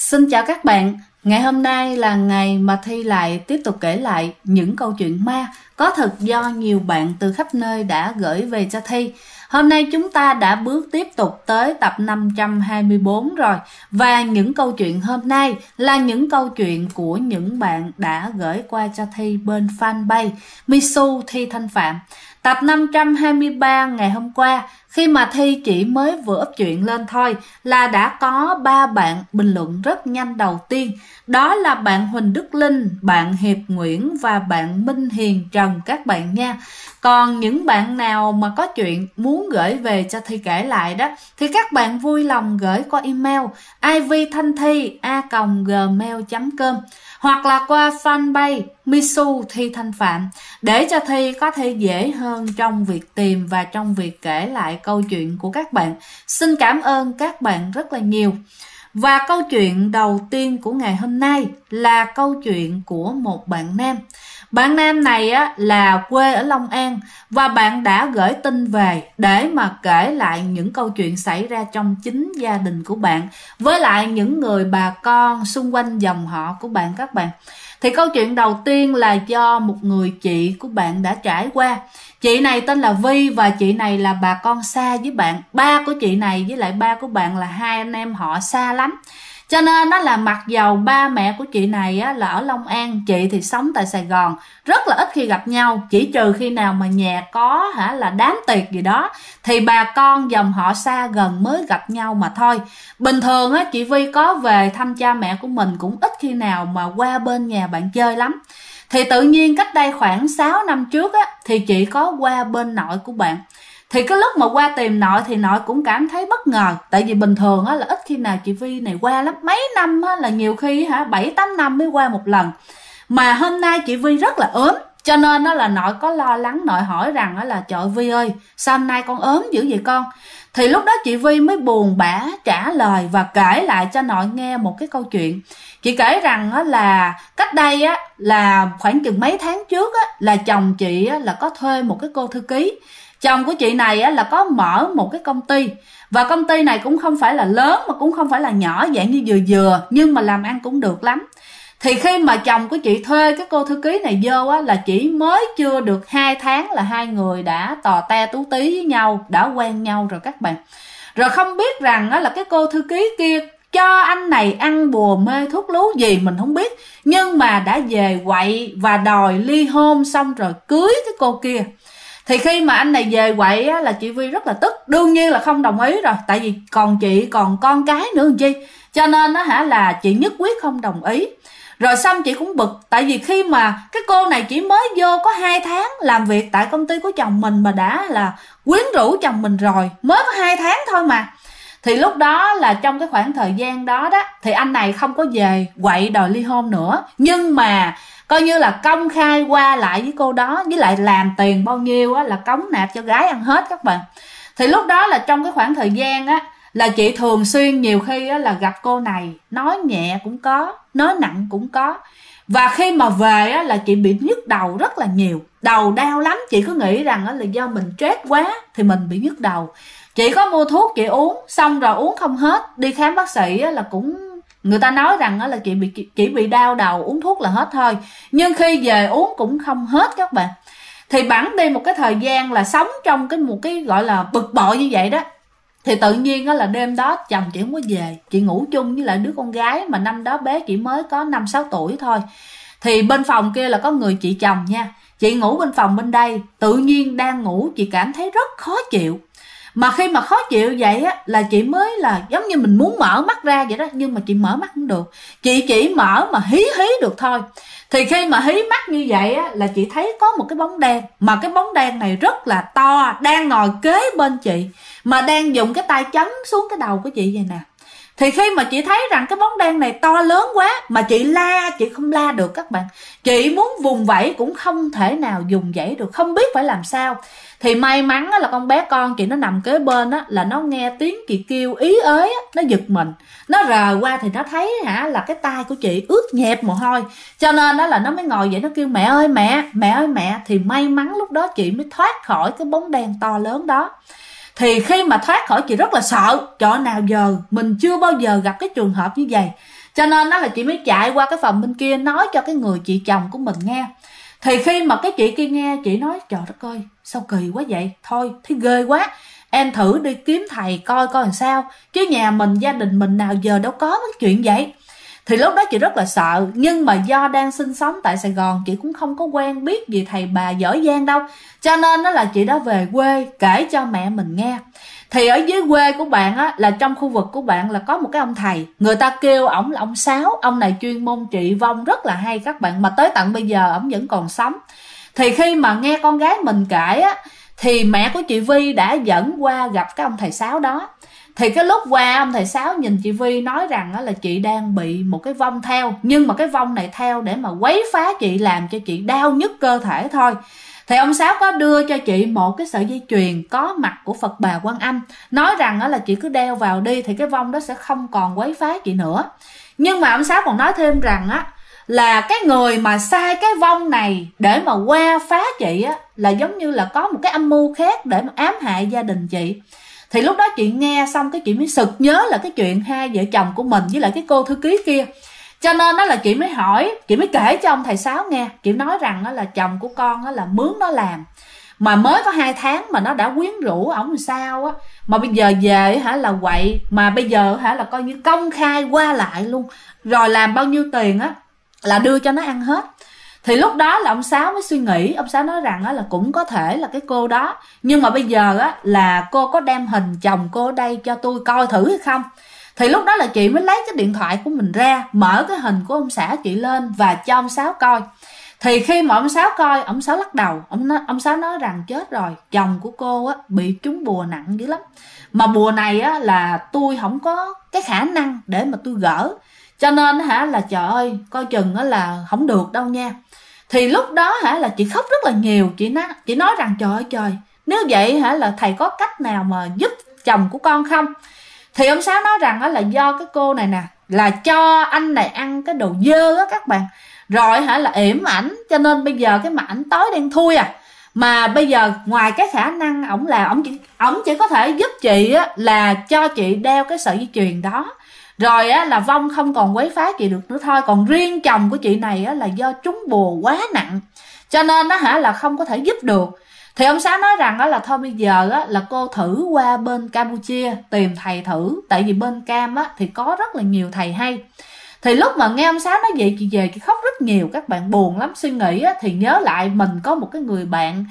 Xin chào các bạn, ngày hôm nay là ngày mà Thi lại tiếp tục kể lại những câu chuyện ma có thật do nhiều bạn từ khắp nơi đã gửi về cho Thi. Hôm nay chúng ta đã bước tiếp tục tới tập 524 rồi. Và những câu chuyện hôm nay là những câu chuyện của những bạn đã gửi qua cho Thi bên fanpage Misu Thi Thanh Phạm. Tập 523 ngày hôm qua, khi mà Thi chỉ mới vừa up chuyện lên thôi là đã có 3 bạn bình luận rất nhanh đầu tiên. Đó là bạn Huỳnh Đức Linh, bạn Hiệp Nguyễn và bạn Minh Hiền Trần các bạn nha. Còn những bạn nào mà có chuyện muốn gửi về cho Thi kể lại đó thì các bạn vui lòng gửi qua email ivthanthi@gmail.com hoặc là qua fanpage Misu Thi Thanh Phạm để cho Thi có thể dễ hơn trong việc tìm và trong việc kể lại câu chuyện của các bạn. Xin cảm ơn các bạn rất là nhiều. Và câu chuyện đầu tiên của ngày hôm nay là câu chuyện của một bạn nam. Bạn nam này là quê ở Long An và bạn đã gửi tin về để mà kể lại những câu chuyện xảy ra trong chính gia đình của bạn với lại những người bà con xung quanh dòng họ của bạn các bạn. Thì câu chuyện đầu tiên là do một người chị của bạn đã trải qua. Chị này tên là Vi và chị này là bà con xa với bạn. Ba của chị này với lại ba của bạn là hai anh em họ xa lắm. Cho nên nó là mặc dầu ba mẹ của chị này là ở Long An, chị thì sống tại Sài Gòn, rất là ít khi gặp nhau, chỉ trừ khi nào mà nhà có là đám tiệc gì đó thì bà con dòng họ xa gần mới gặp nhau mà thôi. Bình thường chị Vi có về thăm cha mẹ của mình cũng ít khi nào mà qua bên nhà bạn chơi lắm. Thì tự nhiên cách đây khoảng 6 năm trước thì chị có qua bên nội của bạn. Thì cái lúc mà qua tìm nội thì nội cũng cảm thấy bất ngờ. Tại vì bình thường là ít khi nào chị Vi này qua lắm. Mấy năm là nhiều khi 7-8 năm mới qua một lần. Mà hôm nay chị Vi rất là ốm. Cho nên là nội có lo lắng, nội hỏi rằng là trời Vi ơi, sao hôm nay con ốm dữ vậy con? Thì lúc đó chị Vi mới buồn bã trả lời và kể lại cho nội nghe một cái câu chuyện. Chị kể rằng là cách đây là khoảng chừng mấy tháng trước là chồng chị là có thuê một cái cô thư ký. Chồng của chị này là có mở một cái công ty. Và công ty này cũng không phải là lớn mà cũng không phải là nhỏ, dạng như vừa vừa, nhưng mà làm ăn cũng được lắm. Thì khi mà chồng của chị thuê cái cô thư ký này vô là chỉ mới chưa được 2 tháng là hai người đã tò te tú tí với nhau, đã quen nhau rồi các bạn. Rồi không biết rằng là cái cô thư ký kia cho anh này ăn bùa mê thuốc lú gì mình không biết, nhưng mà đã về quậy và đòi ly hôn xong rồi cưới cái cô kia. Thì khi mà anh này về quậy là chị Vi rất là tức, đương nhiên là không đồng ý rồi, tại vì còn chị còn con cái nữa làm chi, cho nên là chị nhất quyết không đồng ý. Rồi xong chị cũng bực, tại vì khi mà cái cô này chỉ mới vô có 2 tháng làm việc tại công ty của chồng mình mà đã là quyến rũ chồng mình rồi, mới có 2 tháng thôi mà. Thì lúc đó là trong cái khoảng thời gian đó thì anh này không có về quậy đòi ly hôn nữa, nhưng mà coi như là công khai qua lại với cô đó, với lại làm tiền bao nhiêu là cống nạp cho gái ăn hết các bạn. Thì lúc đó là trong cái khoảng thời gian là chị thường xuyên nhiều khi là gặp cô này, nói nhẹ cũng có, nói nặng cũng có. Và khi mà về là chị bị nhức đầu rất là nhiều, đầu đau lắm. Chị cứ nghĩ rằng là do mình stress quá thì mình bị nhức đầu. Chị có mua thuốc chị uống, xong rồi uống không hết, đi khám bác sĩ là cũng người ta nói rằng là chị bị đau đầu, uống thuốc là hết thôi. Nhưng khi về uống cũng không hết các bạn. Thì bẵng đi một cái thời gian là sống trong một cái gọi là bực bội như vậy đó. Thì tự nhiên là đêm đó chồng chị không có về, chị ngủ chung với lại đứa con gái mà năm đó bé chỉ mới có 5-6 tuổi thôi. Thì bên phòng kia là có người chị chồng nha, chị ngủ bên phòng bên đây, tự nhiên đang ngủ chị cảm thấy rất khó chịu. Mà khi mà khó chịu vậy là chị mới là giống như mình muốn mở mắt ra vậy đó, nhưng mà chị mở mắt không được, chị chỉ mở mà hí được thôi. Thì khi mà hí mắt như vậy là chị thấy có một cái bóng đen, mà cái bóng đen này rất là to, đang ngồi kế bên chị, mà đang dùng cái tay chấm xuống cái đầu của chị vậy nè. Thì khi mà chị thấy rằng cái bóng đen này to lớn quá mà chị la, chị không la được các bạn. Chị muốn vùng vẫy cũng không thể nào dùng vẫy được, không biết phải làm sao. Thì may mắn là con bé con chị nó nằm kế bên là nó nghe tiếng chị kêu ý ới nó giật mình. Nó rờ qua thì nó thấy là cái tay của chị ướt nhẹp mồ hôi. Cho nên là nó mới ngồi vậy, nó kêu mẹ ơi mẹ, mẹ ơi mẹ. Thì may mắn lúc đó chị mới thoát khỏi cái bóng đen to lớn đó. Thì khi mà thoát khỏi chị rất là sợ, chỗ nào giờ mình chưa bao giờ gặp cái trường hợp như vậy. Cho nên đó là chị mới chạy qua cái phòng bên kia nói cho cái người chị chồng của mình nghe. Thì khi mà cái chị kia nghe, chị nói trời đất ơi sao kỳ quá vậy, thôi thấy ghê quá, em thử đi kiếm thầy coi coi làm sao, chứ nhà mình gia đình mình nào giờ đâu có cái chuyện vậy. Thì lúc đó chị rất là sợ, nhưng mà do đang sinh sống tại Sài Gòn, chị cũng không có quen biết gì thầy bà giỏi giang đâu, cho nên đó là chị đã về quê kể cho mẹ mình nghe. Thì ở dưới quê của bạn á, là trong khu vực của bạn là có một cái ông thầy, người ta kêu ổng là ông Sáu. Ông này chuyên môn trị vong rất là hay các bạn, mà tới tận bây giờ ổng vẫn còn sống. Thì khi mà nghe con gái mình kể á, thì mẹ của chị Vi đã dẫn qua gặp cái ông thầy Sáu đó. Thì cái lúc qua, ông thầy Sáu nhìn chị Vi nói rằng là chị đang bị một cái vong theo, nhưng mà cái vong này theo để mà quấy phá chị, làm cho chị đau nhức cơ thể thôi. Thì ông Sáu có đưa cho chị một cái sợi dây chuyền có mặt của Phật Bà Quan Âm, nói rằng là chị cứ đeo vào đi thì cái vong đó sẽ không còn quấy phá chị nữa. Nhưng mà ông Sáu còn nói thêm rằng á, là cái người mà sai cái vong này để mà qua phá chị á, là giống như là có một cái âm mưu khác để mà ám hại gia đình chị. Thì lúc đó chị nghe xong cái chị mới sực nhớ là cái chuyện hai vợ chồng của mình với lại cái cô thư ký kia. Cho nên đó là chị mới hỏi, chị mới kể cho ông thầy Sáu nghe. Chị nói rằng đó là chồng của con đó là mướn nó làm, mà mới có 2 tháng mà nó đã quyến rũ ổng làm sao á, mà bây giờ về hả là quậy, mà bây giờ hả là coi như công khai qua lại luôn, rồi làm bao nhiêu tiền á là đưa cho nó ăn hết. Thì lúc đó là ông Sáu mới suy nghĩ, ông Sáu nói rằng là cũng có thể là cái cô đó, nhưng mà bây giờ á là cô có đem hình chồng cô ở đây cho tôi coi thử hay không. Thì lúc đó là chị mới lấy cái điện thoại của mình ra, mở cái hình của ông xã chị lên và cho ông Sáu coi. Thì khi mà ông Sáu coi, ông Sáu lắc đầu, ông Sáu nói rằng chết rồi, chồng của cô á bị trúng bùa nặng dữ lắm, mà bùa này á là tôi không có cái khả năng để mà tôi gỡ, cho nên hả là trời ơi coi chừng á là không được đâu nha. Thì lúc đó hả là chị khóc rất là nhiều. Chị nói rằng trời ơi trời, nếu vậy hả là thầy có cách nào mà giúp chồng của con không. Thì ông Sáu nói rằng á là do cái cô này nè là cho anh này ăn cái đồ dơ á các bạn, rồi hả là yểm ảnh, cho nên bây giờ cái mặt ảnh tối đen thui à. Mà bây giờ ngoài cái khả năng ổng là ổng chỉ có thể giúp chị á là cho chị đeo cái sợi dây chuyền đó, rồi á là vong không còn quấy phá chị được nữa thôi. Còn riêng chồng của chị này á là do trúng bùa quá nặng, cho nên đó hả là không có thể giúp được. Thì ông Sáu nói rằng đó là thôi bây giờ á là cô thử qua bên Campuchia tìm thầy thử, tại vì bên Cam á thì có rất là nhiều thầy hay. Thì lúc mà nghe ông Sáu nói vậy, chị về chị khóc rất nhiều các bạn, buồn lắm. Suy nghĩ á, thì nhớ lại mình có một cái người bạn,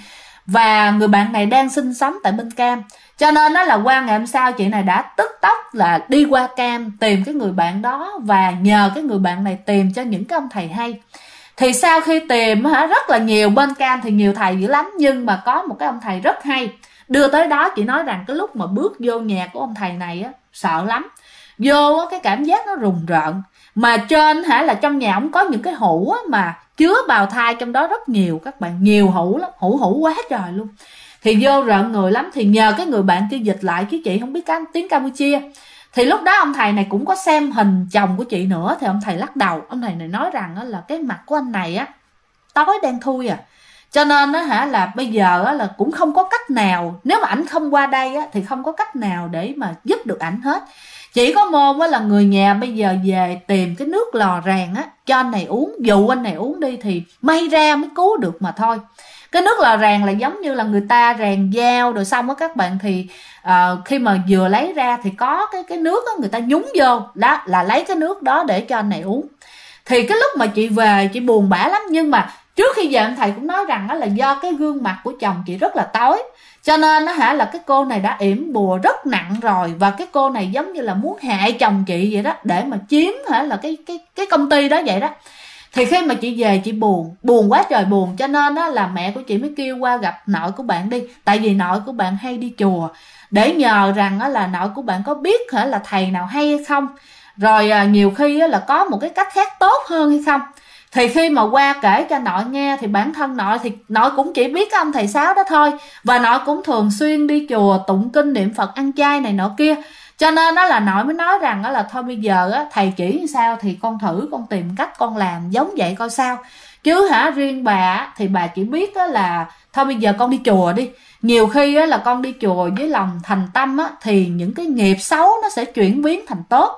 và người bạn này đang sinh sống tại bên Cam, cho nên đó là qua ngày hôm sau chị này đã tức tốc là đi qua Cam tìm cái người bạn đó, và nhờ cái người bạn này tìm cho những cái ông thầy hay. Thì sau khi tìm rất là nhiều, bên Cam thì nhiều thầy dữ lắm, nhưng mà có một cái ông thầy rất hay đưa tới đó. Chị nói rằng cái lúc mà bước vô nhà của ông thầy này á, sợ lắm. Vô cái cảm giác nó rùng rợn, mà trên là trong nhà ông có những cái hũ mà chứa bào thai trong đó rất nhiều các bạn, nhiều hũ lắm, hũ quá trời luôn. Thì vô rợn người lắm. Thì nhờ cái người bạn kia dịch lại, chứ chị không biết tiếng Campuchia. Thì lúc đó ông thầy này cũng có xem hình chồng của chị nữa, thì ông thầy lắc đầu. Ông thầy này nói rằng là cái mặt của anh này á tối đen thui à, cho nên đó là bây giờ là cũng không có cách nào, nếu mà ảnh không qua đây á thì không có cách nào để mà giúp được ảnh hết. Chỉ có môn là người nhà bây giờ về tìm cái nước lò rèn á cho anh này uống, dụ anh này uống đi thì may ra mới cứu được mà thôi. Cái nước lò rèn là giống như là người ta rèn dao rồi xong á các bạn, thì khi mà vừa lấy ra thì có cái nước á, người ta nhúng vô đó là lấy cái nước đó để cho anh này uống. Thì cái lúc mà chị về chị buồn bã lắm, nhưng mà trước khi về anh thầy cũng nói rằng là do cái gương mặt của chồng chị rất là tối, cho nên là cái cô này đã yểm bùa rất nặng rồi, và cái cô này giống như là muốn hại chồng chị vậy đó, để mà chiếm là cái công ty đó vậy đó. Thì khi mà chị về chị buồn quá trời buồn, cho nên là mẹ của chị mới kêu qua gặp nội của bạn đi, tại vì nội của bạn hay đi chùa, để nhờ rằng là nội của bạn có biết là thầy nào hay hay không, rồi nhiều khi là có một cái cách khác tốt hơn hay không. Thì khi mà qua kể cho nội nghe thì bản thân nội thì nội cũng chỉ biết cái ông thầy Sáu đó thôi, và nội cũng thường xuyên đi chùa tụng kinh niệm Phật ăn chay này nọ kia, cho nên đó là nội mới nói rằng là thôi bây giờ thầy chỉ sao thì con thử con tìm cách con làm giống vậy coi sao. Chứ riêng bà thì bà chỉ biết là thôi bây giờ con đi chùa đi, nhiều khi là con đi chùa với lòng thành tâm thì những cái nghiệp xấu nó sẽ chuyển biến thành tốt.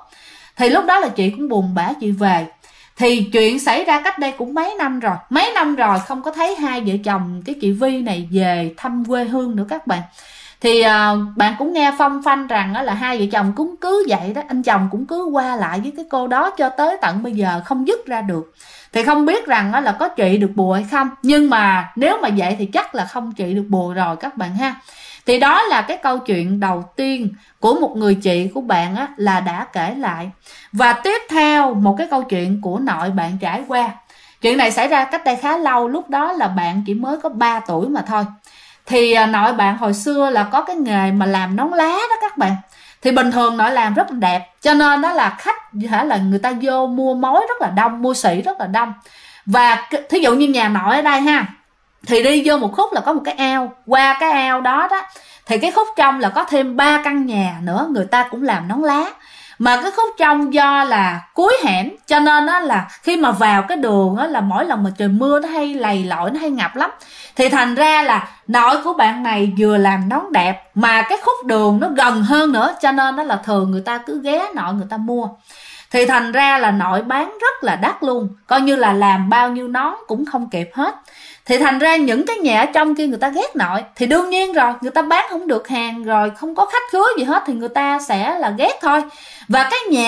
Thì lúc đó là chị cũng buồn bã chị về. Thì chuyện xảy ra cách đây cũng mấy năm rồi không có thấy hai vợ chồng cái chị Vi này về thăm quê hương nữa các bạn. Thì bạn cũng nghe phong phanh rằng là hai vợ chồng cũng cứ vậy đó, anh chồng cũng cứ qua lại với cái cô đó cho tới tận bây giờ không dứt ra được. Thì không biết rằng là có trị được bùa hay không, nhưng mà nếu mà vậy thì chắc là không trị được bùa rồi các bạn ha. Thì đó là cái câu chuyện đầu tiên của một người chị của bạn á, là đã kể lại. Và tiếp theo một cái câu chuyện của nội bạn trải qua. Chuyện này xảy ra cách đây khá lâu, lúc đó là bạn chỉ mới có 3 tuổi mà thôi. Thì nội bạn hồi xưa là có cái nghề mà làm nón lá đó các bạn. Thì bình thường nội làm rất là đẹp, cho nên đó là khách là người ta vô mua mối rất là đông, mua sỉ rất là đông. Và thí dụ như nhà nội ở đây ha, thì đi vô một khúc là có một cái ao, qua cái ao đó đó thì cái khúc trong là có thêm 3 căn nhà nữa, người ta cũng làm nón lá. Mà cái khúc trong do là cuối hẻm, cho nên đó là khi mà vào cái đường đó là mỗi lần mà trời mưa nó hay lầy lội, nó hay ngập lắm. Thì thành ra là nội của bạn này vừa làm nón đẹp mà cái khúc đường nó gần hơn nữa, cho nên đó là thường người ta cứ ghé nội người ta mua. Thì thành ra là nội bán rất là đắt luôn, coi như là làm bao nhiêu nón cũng không kịp hết. Thì thành ra những cái nhà ở trong kia người ta ghét nội, thì đương nhiên rồi, người ta bán không được hàng rồi, không có khách khứa gì hết thì người ta sẽ là ghét thôi. Và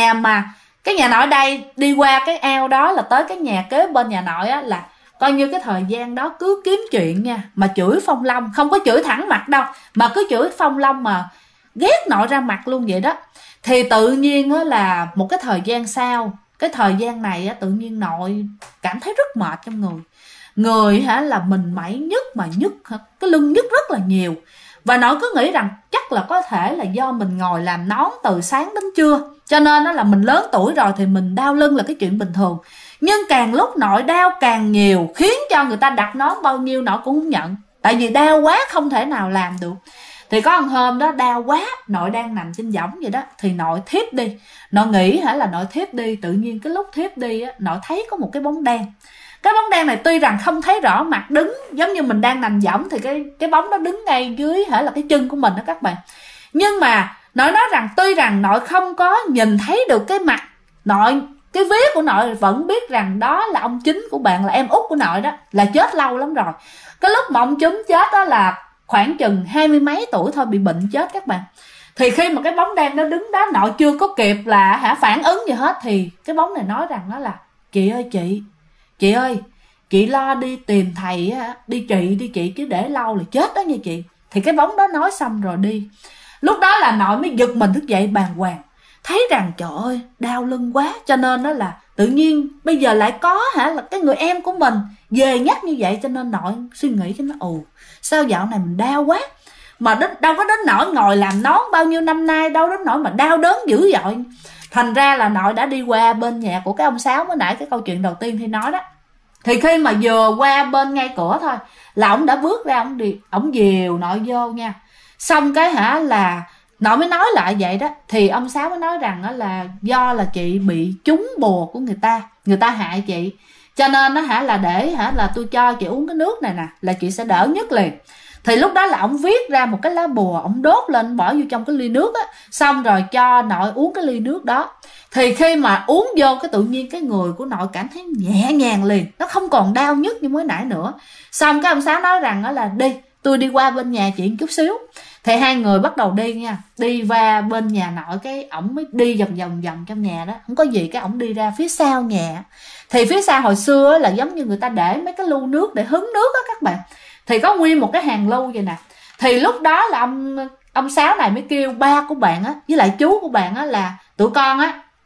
cái nhà nội đây đi qua cái ao đó là tới cái nhà kế bên nhà nội á, là coi như cái thời gian đó cứ kiếm chuyện nha, mà chửi Phong Long, không có chửi thẳng mặt đâu, mà cứ chửi Phong Long mà ghét nội ra mặt luôn vậy đó. Thì tự nhiên á là một cái thời gian sau, cái thời gian này á, tự nhiên nội cảm thấy rất mệt trong người là mình mẩy nhức, mà nhức cái lưng nhức rất là nhiều. Và nội cứ nghĩ rằng chắc là có thể là do mình ngồi làm nón từ sáng đến trưa, cho nên đó là mình lớn tuổi rồi thì mình đau lưng là cái chuyện bình thường. Nhưng càng lúc nội đau càng nhiều, khiến cho người ta đặt nón bao nhiêu nội cũng không nhận, tại vì đau quá không thể nào làm được. Thì có một hôm đó đau quá, nội đang nằm trên võng vậy đó, thì nội thiếp đi. Nội nghĩ là nội thiếp đi, tự nhiên cái lúc thiếp đi á, nội thấy có một cái bóng đen. Cái bóng đen này tuy rằng không thấy rõ mặt, đứng giống như mình đang nằm võng thì cái bóng đó đứng ngay dưới là cái chân của mình đó các bạn. Nhưng mà nội nói rằng tuy rằng nội không có nhìn thấy được cái mặt nội, cái vía của nội vẫn biết rằng đó là ông chính của bạn, là em út của nội đó, là chết lâu lắm rồi. Cái lúc mà ông chúng chết đó là khoảng chừng 20 mấy tuổi thôi, bị bệnh chết các bạn. Thì khi mà cái bóng đen nó đứng đó, nội chưa có kịp là phản ứng gì hết, thì cái bóng này nói rằng nó là: chị ơi chị ơi, chị lo đi tìm thầy đi trị đi chị, chứ để lâu là chết đó nha chị. Thì cái bóng đó nói xong rồi đi. Lúc đó là nội mới giật mình thức dậy bàng hoàng, thấy rằng trời ơi đau lưng quá, cho nên đó là tự nhiên bây giờ lại có là cái người em của mình về nhắc như vậy. Cho nên nội suy nghĩ cho nó sao dạo này mình đau quá, mà đâu có đến nỗi ngồi làm nón bao nhiêu năm nay, đâu đến nỗi mà đau đớn dữ dội. Thành ra là nội đã đi qua bên nhà của cái ông Sáu mới nãy cái câu chuyện đầu tiên thì nói đó. Thì khi mà vừa qua bên ngay cửa thôi là ổng đã bước ra, ổng dìu nội vô nha. Xong cái là nội mới nói lại vậy đó. Thì ông Sáu mới nói rằng là do là chị bị trúng bùa của người ta hại chị, cho nên là để là tôi cho chị uống cái nước này nè là chị sẽ đỡ nhất liền. Thì lúc đó là ổng viết ra một cái lá bùa, ổng đốt lên bỏ vô trong cái ly nước á, xong rồi cho nội uống cái ly nước đó. Thì khi mà uống vô cái tự nhiên cái người của nội cảm thấy nhẹ nhàng liền, nó không còn đau nhức như mới nãy nữa. Xong cái ông Sáu nói rằng là đi, tôi đi qua bên nhà chị một chút xíu. Thì hai người bắt đầu đi nha, đi qua bên nhà nội, cái ổng mới đi vòng trong nhà đó, không có gì, cái ổng đi ra phía sau nhà. Thì phía sau hồi xưa là giống như người ta để mấy cái lu nước để hứng nước á các bạn. Thì có nguyên một cái hàng lu vậy nè. Thì lúc đó là ông Sáu này mới kêu ba của bạn với lại chú của bạn là tụi con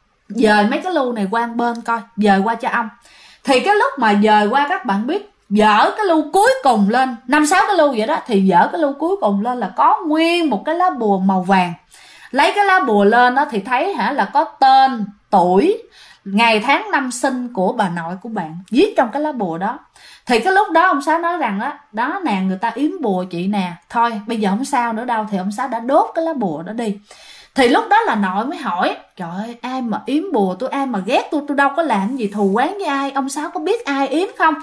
dời mấy cái lu này qua bên coi, dời qua cho ông. Thì cái lúc mà dời qua, các bạn biết, dở cái lu cuối cùng lên, 5-6 cái lu vậy đó, thì dở cái lu cuối cùng lên là có nguyên một cái lá bùa màu vàng. Lấy cái lá bùa lên đó thì thấy là có tên, tuổi, ngày tháng năm sinh của bà nội của bạn viết trong cái lá bùa đó. Thì cái lúc đó ông Sáu nói rằng đó nè, người ta yếm bùa chị nè, thôi bây giờ không sao nữa đâu. Thì ông Sáu đã đốt cái lá bùa đó đi. Thì lúc đó là nội mới hỏi: trời ơi, ai mà yếm bùa tôi, ai mà ghét tôi đâu có làm gì thù oán với ai, ông Sáu có biết ai yếm không?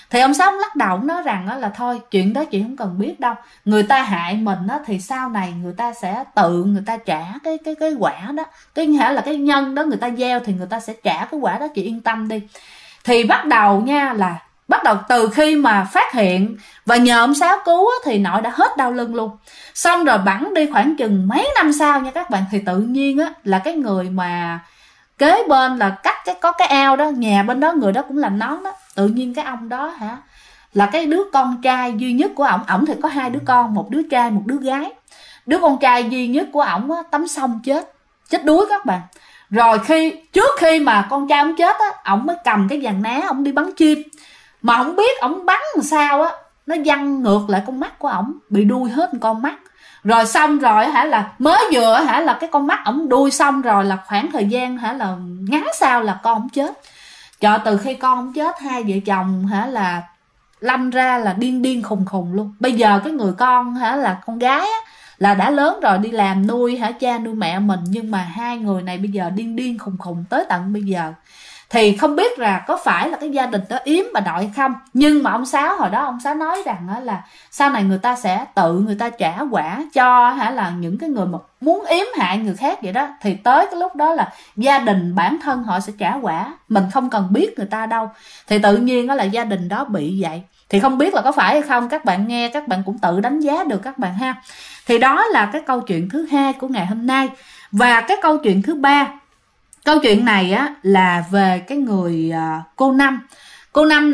Thì ông Sáu lắc đầu nói rằng là thôi chuyện đó chị không cần biết đâu, người ta hại mình thì sau này người ta sẽ tự người ta trả cái quả đó, cái nghĩa là cái nhân đó người ta gieo thì người ta sẽ trả cái quả đó, chị yên tâm đi. Thì bắt đầu nha, là bắt đầu từ khi mà phát hiện và nhờ ông Sáu cứu thì nội đã hết đau lưng luôn. Xong rồi bẵng đi khoảng chừng mấy năm sau nha các bạn, thì tự nhiên là cái người mà kế bên là có cái ao đó, nhà bên đó người đó cũng làm nón đó, tự nhiên cái ông đó là cái đứa con trai duy nhất của ổng thì có 2 đứa con, một đứa trai một đứa gái. Đứa con trai duy nhất của ổng tắm sông chết đuối các bạn. Rồi trước khi mà con trai ổng chết ổng mới cầm cái dàn ná ổng đi bắn chim, mà ổng biết ổng bắn làm sao nó văng ngược lại con mắt của ổng, bị đuôi hết con mắt. Rồi xong rồi là mới vừa là cái con mắt ổng đuôi xong rồi là khoảng thời gian là ngắn sau là con ổng chết. Trời, từ khi con ổng chết 2 vợ chồng là lâm ra là điên khùng luôn. Bây giờ cái người con là con gái là đã lớn rồi, đi làm nuôi cha nuôi mẹ mình, nhưng mà 2 người này bây giờ điên khùng tới tận bây giờ. Thì không biết là có phải là cái gia đình đó yếm bà nội hay không, nhưng mà ông Sáu hồi đó ông Sáu nói rằng là sau này người ta sẽ tự người ta trả quả cho là những cái người mà muốn yếm hại người khác vậy đó. Thì tới cái lúc đó là gia đình bản thân họ sẽ trả quả, mình không cần biết người ta đâu. Thì tự nhiên là gia đình đó bị vậy. Thì không biết là có phải hay không, các bạn nghe các bạn cũng tự đánh giá được các bạn ha. Thì đó là cái câu chuyện thứ 2 của ngày hôm nay. Và cái câu chuyện thứ 3, câu chuyện này là về cái người cô Năm. Cô Năm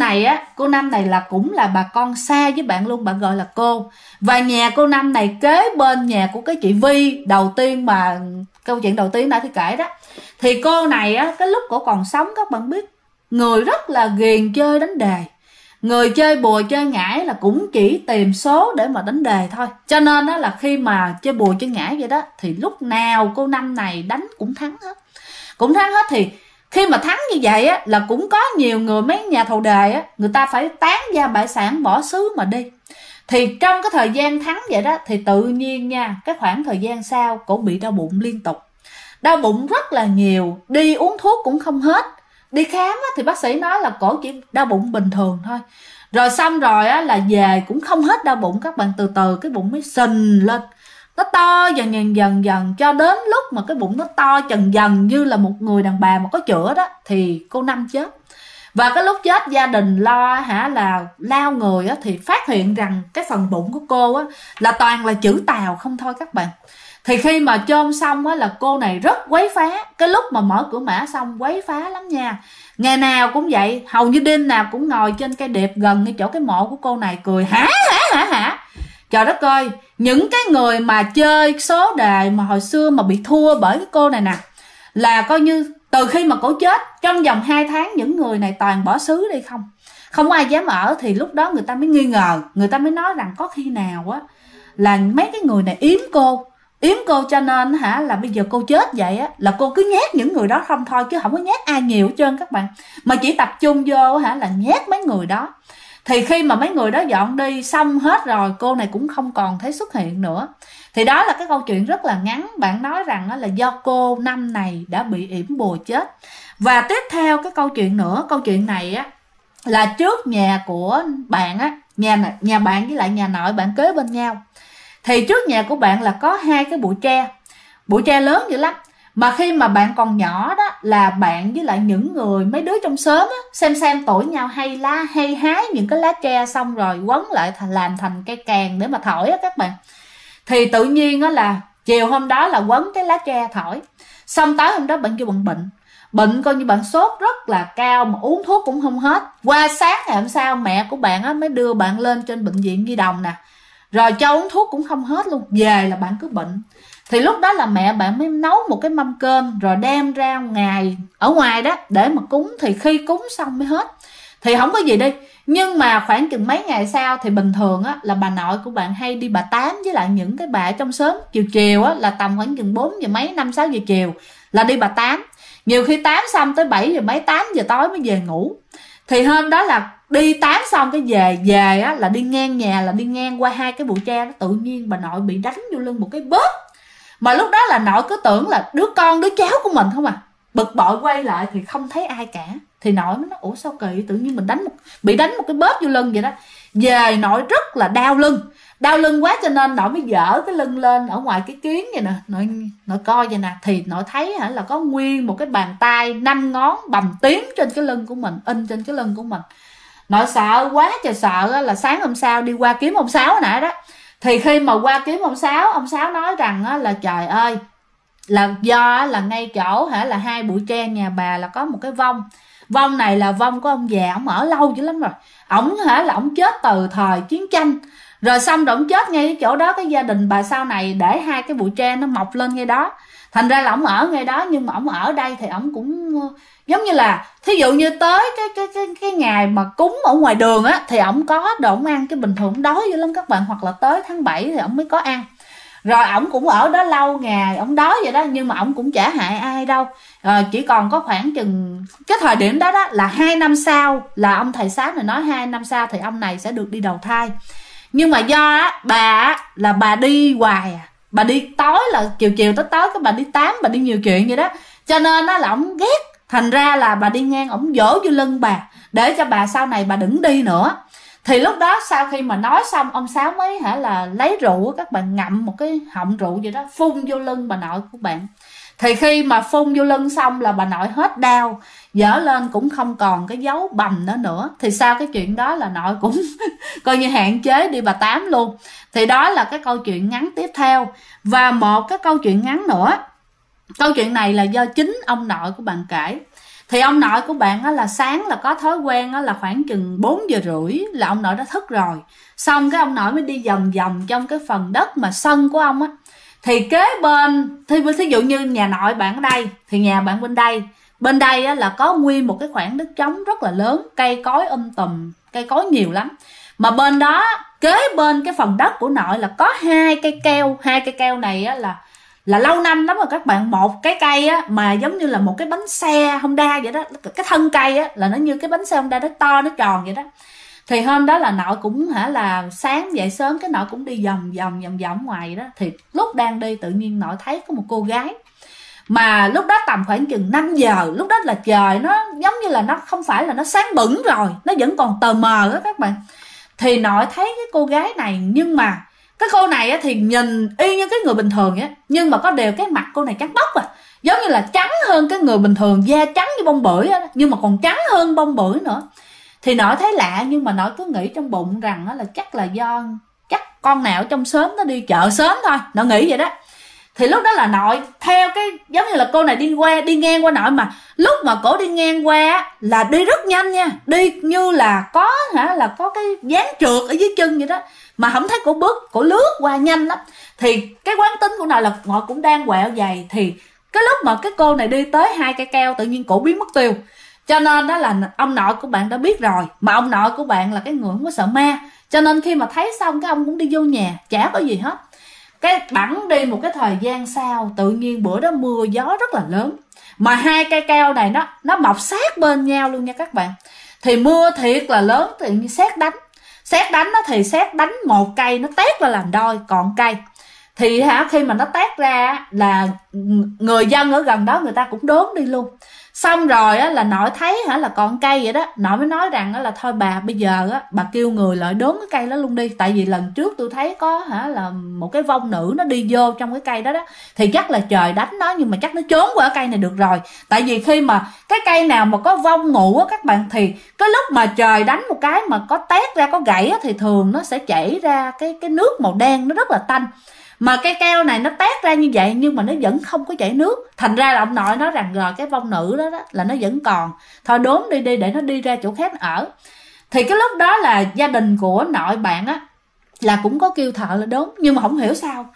này là cũng là bà con xa với bạn luôn, bạn gọi là cô. Và nhà cô Năm này kế bên nhà của cái chị Vi đầu tiên mà câu chuyện đầu tiên đã thì kể đó. Thì cô này cái lúc cổ còn sống các bạn biết, người rất là ghiền chơi đánh đề, người chơi bùa chơi ngải là cũng chỉ tìm số để mà đánh đề thôi. Cho nên là khi mà chơi bùa chơi ngải vậy đó thì lúc nào cô Năm này đánh cũng thắng hết. Thì khi mà thắng như vậy là cũng có nhiều người, mấy nhà thầu đề người ta phải tán gia bại sản bỏ xứ mà đi. Thì trong cái thời gian thắng vậy đó thì tự nhiên nha, cái khoảng thời gian sau cổ bị đau bụng liên tục, đau bụng rất là nhiều, đi uống thuốc cũng không hết. Đi khám thì bác sĩ nói là cổ chỉ đau bụng bình thường thôi. Rồi xong rồi là về cũng không hết đau bụng các bạn, từ từ cái bụng mới sình lên, nó to dần cho đến lúc mà cái bụng nó to dần như là một người đàn bà mà có chữa đó, thì cô Năm chết. Và cái lúc chết gia đình lo là lao người thì phát hiện rằng cái phần bụng của cô là toàn là chữ Tàu không thôi các bạn. Thì khi mà chôn xong là cô này rất quấy phá. Cái lúc mà mở cửa mã xong quấy phá lắm nha. Ngày nào cũng vậy, hầu như đêm nào cũng ngồi trên cây điệp gần ngay chỗ cái mộ của cô này cười hả. Trời đất ơi, những cái người mà chơi số đề mà hồi xưa mà bị thua bởi cái cô này nè, là coi như từ khi mà cổ chết, trong vòng 2 tháng những người này toàn bỏ xứ đi không ai dám ở. Thì lúc đó người ta mới nghi ngờ, người ta mới nói rằng có khi nào là mấy cái người này yếm cô, cho nên là bây giờ cô chết vậy là cô cứ nhát những người đó không thôi, chứ không có nhát ai nhiều hết trơn các bạn, mà chỉ tập trung vô là nhát mấy người đó. Thì khi mà mấy người đó dọn đi xong hết rồi, cô này cũng không còn thấy xuất hiện nữa. Thì đó là cái câu chuyện rất là ngắn. Bạn nói rằng là do cô Năm này đã bị yểm bùa chết. Và tiếp theo cái câu chuyện nữa, câu chuyện này là trước nhà của bạn nhà bạn với lại nhà nội bạn kế bên nhau. Thì trước nhà của bạn là có 2 cái bụi tre lớn dữ lắm. Mà khi mà bạn còn nhỏ đó là bạn với lại những người mấy đứa trong xóm xem tuổi nhau hay hái những cái lá tre xong rồi quấn lại làm thành cây kèn để mà thổi các bạn. Thì tự nhiên là chiều hôm đó là quấn cái lá tre thổi, xong tới hôm đó bạn kêu bạn bệnh coi như bạn sốt rất là cao mà uống thuốc cũng không hết. Qua sáng ngày hôm sau mẹ của bạn mới đưa bạn lên trên bệnh viện Nhi Đồng nè, rồi cho uống thuốc cũng không hết luôn, về là bạn cứ bệnh. Thì lúc đó là mẹ bạn mới nấu một cái mâm cơm rồi đem ra ở ngoài đó để mà cúng. Thì khi cúng xong mới hết thì không có gì đi. Nhưng mà khoảng chừng mấy ngày sau thì bình thường là bà nội của bạn hay đi bà tám với lại những cái bà trong xóm, chiều là tầm khoảng chừng 4 giờ mấy 5-6 giờ chiều là đi bà tám. Nhiều khi tám xong tới 7 giờ mấy 8 giờ tối mới về ngủ. Thì hôm đó là đi tám xong cái về là đi ngang nhà, là đi ngang qua 2 cái bụi tre đó, tự nhiên bà nội bị đánh vô lưng một cái bóp. Mà lúc đó là nội cứ tưởng là đứa con đứa cháu của mình không à. Bực bội quay lại thì không thấy ai cả. Thì nội mới nói ủa sao kỳ, tự nhiên mình bị đánh một cái bóp vô lưng vậy đó. Về nội rất là đau lưng quá, cho nên nội mới dở cái lưng lên ở ngoài cái kiếng vậy nè, nội coi vậy nè, thì nội thấy là có nguyên một cái bàn tay 5 ngón bầm tím trên cái lưng của mình, in trên cái lưng của mình. Nội sợ quá trời sợ, là sáng hôm sau đi qua kiếm ông Sáu nãy đó. Thì khi mà qua kiếm ông Sáu nói rằng là trời ơi, là do là ngay chỗ là 2 bụi tre nhà bà là có một cái vong này là vong của ông già, ông ở lâu dữ lắm rồi. Ổng là ổng chết từ thời chiến tranh, rồi xong rồi ổng chết ngay cái chỗ đó. Cái gia đình bà sau này để 2 cái bụi tre nó mọc lên ngay đó, thành ra là ổng ở ngay đó. Nhưng mà ổng ở đây thì ổng cũng giống như là thí dụ như tới cái ngày mà cúng ở ngoài đường á thì ổng có đồ ổng ăn, cái bình thường ổng đói dữ lắm các bạn, hoặc là tới tháng 7 thì ổng mới có ăn. Rồi ổng cũng ở đó lâu ngày, ổng đói vậy đó, nhưng mà ổng cũng chả hại ai đâu. Chỉ còn có khoảng chừng cái thời điểm đó là 2 năm sau, là ông thầy Sáu này nói 2 năm sau thì ông này sẽ được đi đầu thai. Nhưng mà do bà đi hoài bà đi tối, là chiều tới tối cái bà đi tám, bà đi nhiều chuyện vậy đó, cho nên là ổng ghét. Thành ra là bà đi ngang ổng vỗ vô lưng bà để cho bà sau này bà đừng đi nữa. Thì lúc đó sau khi mà nói xong, ông Sáu mới là lấy rượu, các bạn ngậm một cái họng rượu vậy đó, phun vô lưng bà nội của bạn. Thì khi mà phun vô lưng xong là bà nội hết đau, dở lên cũng không còn cái dấu bầm nữa. Thì sau cái chuyện đó là nội cũng coi như hạn chế đi bà tám luôn. Thì đó là cái câu chuyện ngắn tiếp theo. Và một cái câu chuyện ngắn nữa, câu chuyện này là do chính ông nội của bạn kể. Thì ông nội của bạn là sáng là có thói quen là khoảng chừng 4 giờ rưỡi là ông nội đã thức rồi. Xong cái ông nội mới đi vòng vòng trong cái phần đất mà sân của ông á. Thì kế bên, thí dụ như nhà nội bạn ở đây thì nhà bạn bên đây là có nguyên một cái khoảng đất trống rất là lớn, cây cối tùm, cây cối nhiều lắm. Mà bên đó, kế bên cái phần đất của nội là có 2 cây keo. 2 cây keo này là lâu năm lắm rồi các bạn. Một cái cây mà giống như là một cái bánh xe Honda vậy đó, cái thân cây là nó như cái bánh xe Honda, nó to nó tròn vậy đó. Thì hôm đó là nội cũng là sáng dậy sớm, cái nội cũng đi vòng ngoài vậy đó. Thì lúc đang đi tự nhiên nội thấy có một cô gái, mà lúc đó tầm khoảng chừng 5 giờ, lúc đó là trời nó giống như là nó không phải là nó sáng bừng rồi, nó vẫn còn tờ mờ đó các bạn. Thì nội thấy cái cô gái này, nhưng mà cái cô này thì nhìn y như cái người bình thường á, nhưng mà có điều cái mặt cô này trắng bóc giống như là trắng hơn cái người bình thường, da trắng như bông bưởi á, nhưng mà còn trắng hơn bông bưởi nữa. Thì nội thấy lạ, nhưng mà nội cứ nghĩ trong bụng rằng là chắc là do con nào trong xóm nó đi chợ sớm thôi, nội nghĩ vậy đó. Thì lúc đó là nội theo cái giống như là cô này đi ngang qua nội, mà lúc mà cổ đi ngang qua là đi rất nhanh nha, đi như là có cái dáng trượt ở dưới chân vậy đó, mà không thấy cổ lướt qua nhanh lắm. Thì cái quán tính của nội là nội cũng đang quẹo giày. Thì cái lúc mà cái cô này đi tới 2 cây keo, tự nhiên cổ biến mất tiêu. Cho nên đó là ông nội của bạn đã biết rồi. Mà ông nội của bạn là cái người không có sợ ma, cho nên khi mà thấy xong cái ông cũng đi vô nhà, chả có gì hết. Cái bẵng đi một cái thời gian sau, tự nhiên bữa đó mưa gió rất là lớn, mà 2 cây keo này nó mọc sát bên nhau luôn nha các bạn. Thì mưa thiệt là lớn, tự nhiên sét đánh thì sét đánh một cây nó tét ra làm đôi, còn cây thì khi mà nó tét ra là người dân ở gần đó người ta cũng đốn đi luôn. Xong rồi là nội thấy là còn cây vậy đó, nội mới nói rằng là thôi bà bây giờ bà kêu người lại đốn cái cây đó luôn đi. Tại vì lần trước tôi thấy có là một cái vong nữ nó đi vô trong cái cây đó thì chắc là trời đánh nó, nhưng mà chắc nó trốn qua cây này được rồi. Tại vì khi mà cái cây nào mà có vong ngủ các bạn, thì cái lúc mà trời đánh một cái mà có tét ra, có gãy thì thường nó sẽ chảy ra cái nước màu đen, nó rất là tanh. Mà cây keo này nó tét ra như vậy nhưng mà nó vẫn không có chảy nước. Thành ra là ông nội nói rằng rồi cái vong nữ đó là nó vẫn còn, thôi đốn đi để nó đi ra chỗ khác ở. Thì cái lúc đó là gia đình của nội bạn là cũng có kêu thợ là đốn, nhưng mà không hiểu sao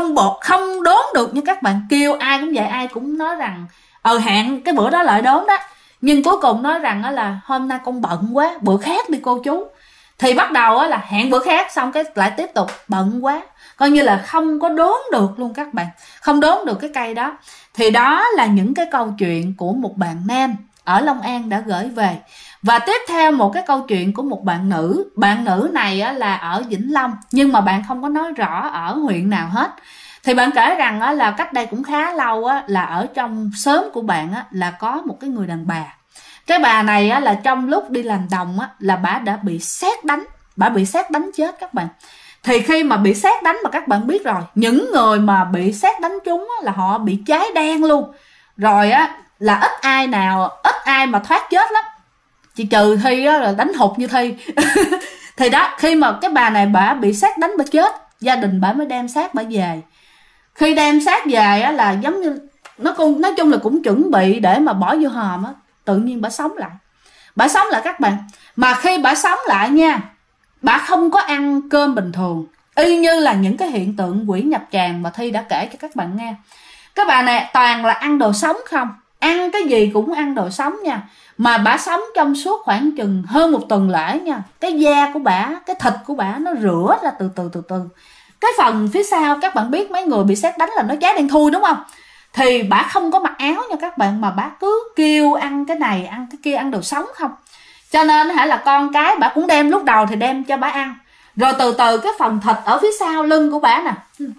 không đốn được như các bạn. Kêu ai cũng vậy, ai cũng nói rằng hẹn cái bữa đó lại đốn đó. Nhưng cuối cùng nói rằng là hôm nay con bận quá, bữa khác đi cô chú. Thì bắt đầu là hẹn bữa khác, xong cái lại tiếp tục bận quá, coi như là không có đốn được luôn các bạn, không đốn được cái cây đó. Thì đó là những cái câu chuyện của một bạn nam ở Long An đã gửi về. Và tiếp theo một cái câu chuyện của một bạn nữ. Bạn nữ này là ở Vĩnh Long, nhưng mà bạn không có nói rõ ở huyện nào hết. Thì bạn kể rằng là cách đây cũng khá lâu là ở trong xóm của bạn là có một cái người đàn bà. Cái bà này á, là trong lúc đi làm đồng á, là bà đã bị sét đánh, bà bị sét đánh chết các bạn. Thì khi mà bị sét đánh mà các bạn biết rồi, những người mà bị sét đánh trúng á, là họ bị cháy đen luôn. Rồi á là ít ai mà thoát chết lắm, chỉ trừ Thi á, là đánh hụt như Thi. Thì đó, khi mà cái bà này bà bị sét đánh bà chết, gia đình bà mới đem xác bà về. Khi đem xác về á, là giống như nói chung là cũng chuẩn bị để mà bỏ vô hòm á, tự nhiên bà sống lại. Bà sống lại các bạn. Mà khi bà sống lại nha, bà không có ăn cơm bình thường, y như là những cái hiện tượng quỷ nhập tràng mà Thi đã kể cho các bạn nghe. Các bà này toàn là ăn đồ sống không, ăn cái gì cũng ăn đồ sống nha. Mà bà sống trong suốt khoảng chừng hơn 1 tuần lễ nha. Cái da của bà, cái thịt của bà nó rửa ra từ từ. Cái phần phía sau các bạn biết mấy người bị sét đánh là nó cháy đen thui đúng không? Thì bà không có mặc áo nha các bạn, mà bà cứ kêu ăn cái này ăn cái kia, ăn đồ sống không. Cho nên là con cái bà cũng đem, lúc đầu thì đem cho bà ăn, rồi từ từ cái phần thịt ở phía sau lưng của bà nè,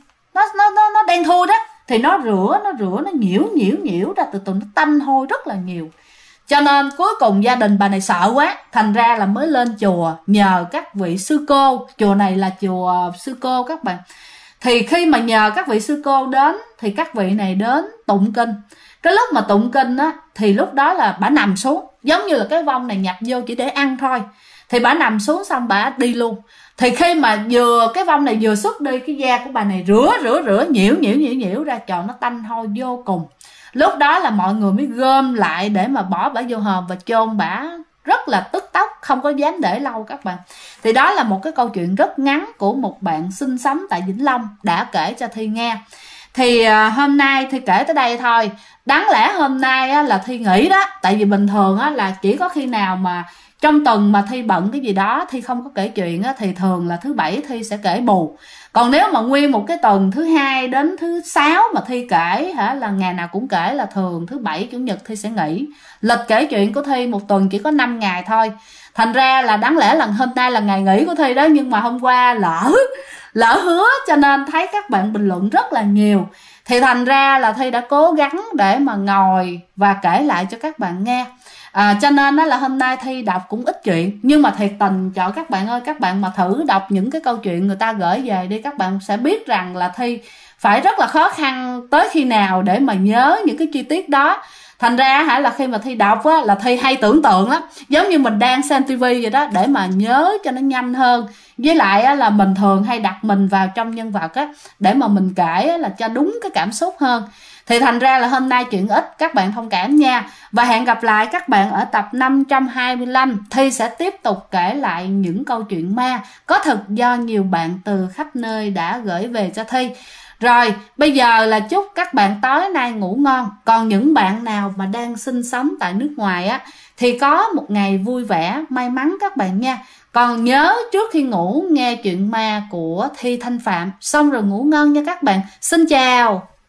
nó đen thui đó, thì nó nhiễu ra từ từ, nó tanh hôi rất là nhiều. Cho nên cuối cùng gia đình bà này sợ quá, thành ra là mới lên chùa nhờ các vị sư cô. Chùa này là chùa sư cô các bạn. Thì khi mà nhờ các vị sư cô đến, thì các vị này đến tụng kinh. Cái lúc mà tụng kinh á, thì lúc đó là bà nằm xuống, giống như là cái vong này nhập vô chỉ để ăn thôi. Thì bà nằm xuống xong bà đi luôn. Thì khi mà cái vong này vừa xuất đi, cái da của bà này rửa nhiễu ra, tròn nó tanh hôi vô cùng. Lúc đó là mọi người mới gom lại để mà bỏ bả vô hòm và chôn bả rất là tức tốc, không có dám để lâu các bạn. Thì đó là một cái câu chuyện rất ngắn của một bạn sinh sống tại Vĩnh Long đã kể cho Thi nghe. Thì hôm nay Thi kể tới đây thôi. Đáng lẽ hôm nay á, là Thi nghỉ đó, tại vì bình thường á, là chỉ có khi nào mà trong tuần mà Thi bận cái gì đó Thi không có kể chuyện á, thì thường là thứ Bảy Thi sẽ kể bù. Còn nếu mà nguyên một cái tuần thứ Hai đến thứ Sáu mà Thi kể là ngày nào cũng kể, là thường thứ Bảy Chủ nhật Thi sẽ nghỉ. Lịch kể chuyện của Thi một tuần chỉ có 5 ngày thôi. Thành ra là đáng lẽ là hôm nay là ngày nghỉ của Thi đó, nhưng mà hôm qua lỡ hứa, cho nên thấy các bạn bình luận rất là nhiều. Thì thành ra là Thi đã cố gắng để mà ngồi và kể lại cho các bạn nghe. Cho nên là hôm nay Thi đọc cũng ít chuyện, nhưng mà thiệt tình cho các bạn ơi, các bạn mà thử đọc những cái câu chuyện người ta gửi về đi, các bạn sẽ biết rằng là Thi phải rất là khó khăn tới khi nào để mà nhớ những cái chi tiết đó. Thành ra là khi mà Thi đọc á, là Thi hay tưởng tượng lắm, giống như mình đang xem tivi vậy đó, để mà nhớ cho nó nhanh hơn. Với lại là mình thường hay đặt mình vào trong nhân vật á, để mà mình kể là cho đúng cái cảm xúc hơn. Thì thành ra là hôm nay chuyện ít, các bạn thông cảm nha. Và hẹn gặp lại các bạn ở tập 525. Thi sẽ tiếp tục kể lại những câu chuyện ma có thật do nhiều bạn từ khắp nơi đã gửi về cho Thi. Rồi, bây giờ là chúc các bạn tối nay ngủ ngon. Còn những bạn nào mà đang sinh sống tại nước ngoài á, thì có một ngày vui vẻ, may mắn các bạn nha. Còn nhớ trước khi ngủ nghe chuyện ma của Thi Thanh Phạm, xong rồi ngủ ngon nha các bạn. Xin chào.